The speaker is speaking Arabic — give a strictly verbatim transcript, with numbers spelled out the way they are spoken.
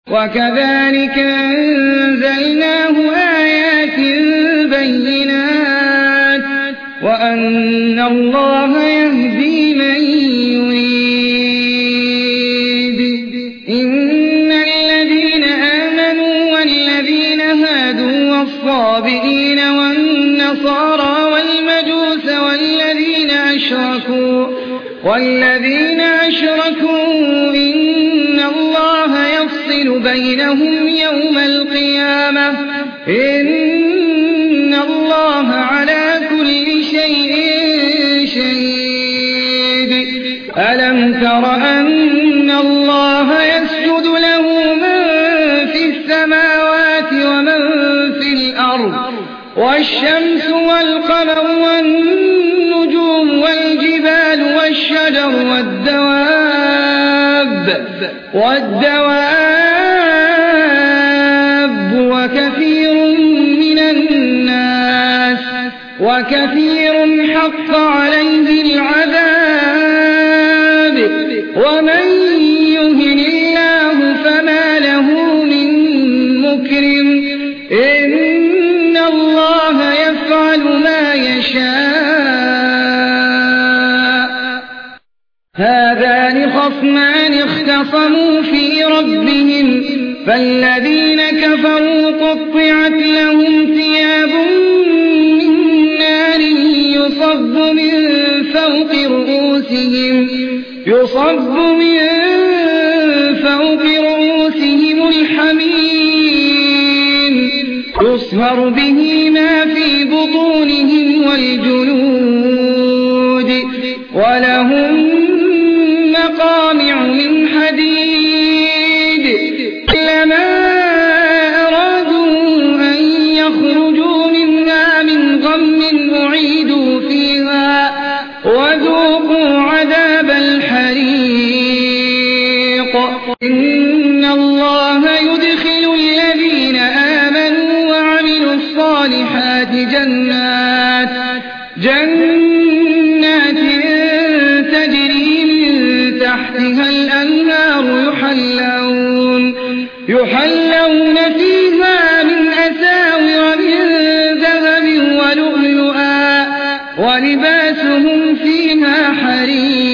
وكذلك أنزلناه آيات بينات وأن الله يهدي من يريد. إن الذين آمنوا والذين هادوا والصابئين والنصارى والمجوس والذين أشركوا والذين أشركوا إن الله يفصل بينهم يوم القيامة إن الله على كل شيء شهيد. ألم تر أن الله يسجد له من في السماوات ومن في الأرض والشمس والقمر والنجوم والجبال والشجر والدواب والدواب وكثير من الناس وكثير حق عليه العذاب ومن يهن الله فما له من مكرم إن الله يفعل ما يشاء. هذان خصمان اختصموا في ربهم فالذين كفروا قطعت لهم ثياب من نار يصب من فوق رؤوسهم يصب من فوق رؤوسهم الحميم يصهر به ما في بطونهم والجلود ولهم مقامع من حديد كلما أرادوا أن يخرجوا منها من غم أعيدوا فيها وذوقوا عذاب الحريق. إن الله يدخل الذين آمنوا وعملوا الصالحات جنات جنات تجري من تحتها الأنهار يحلون يحلون فيها من أساور من ذهب ولؤلؤا ولباسهم فيها حرير.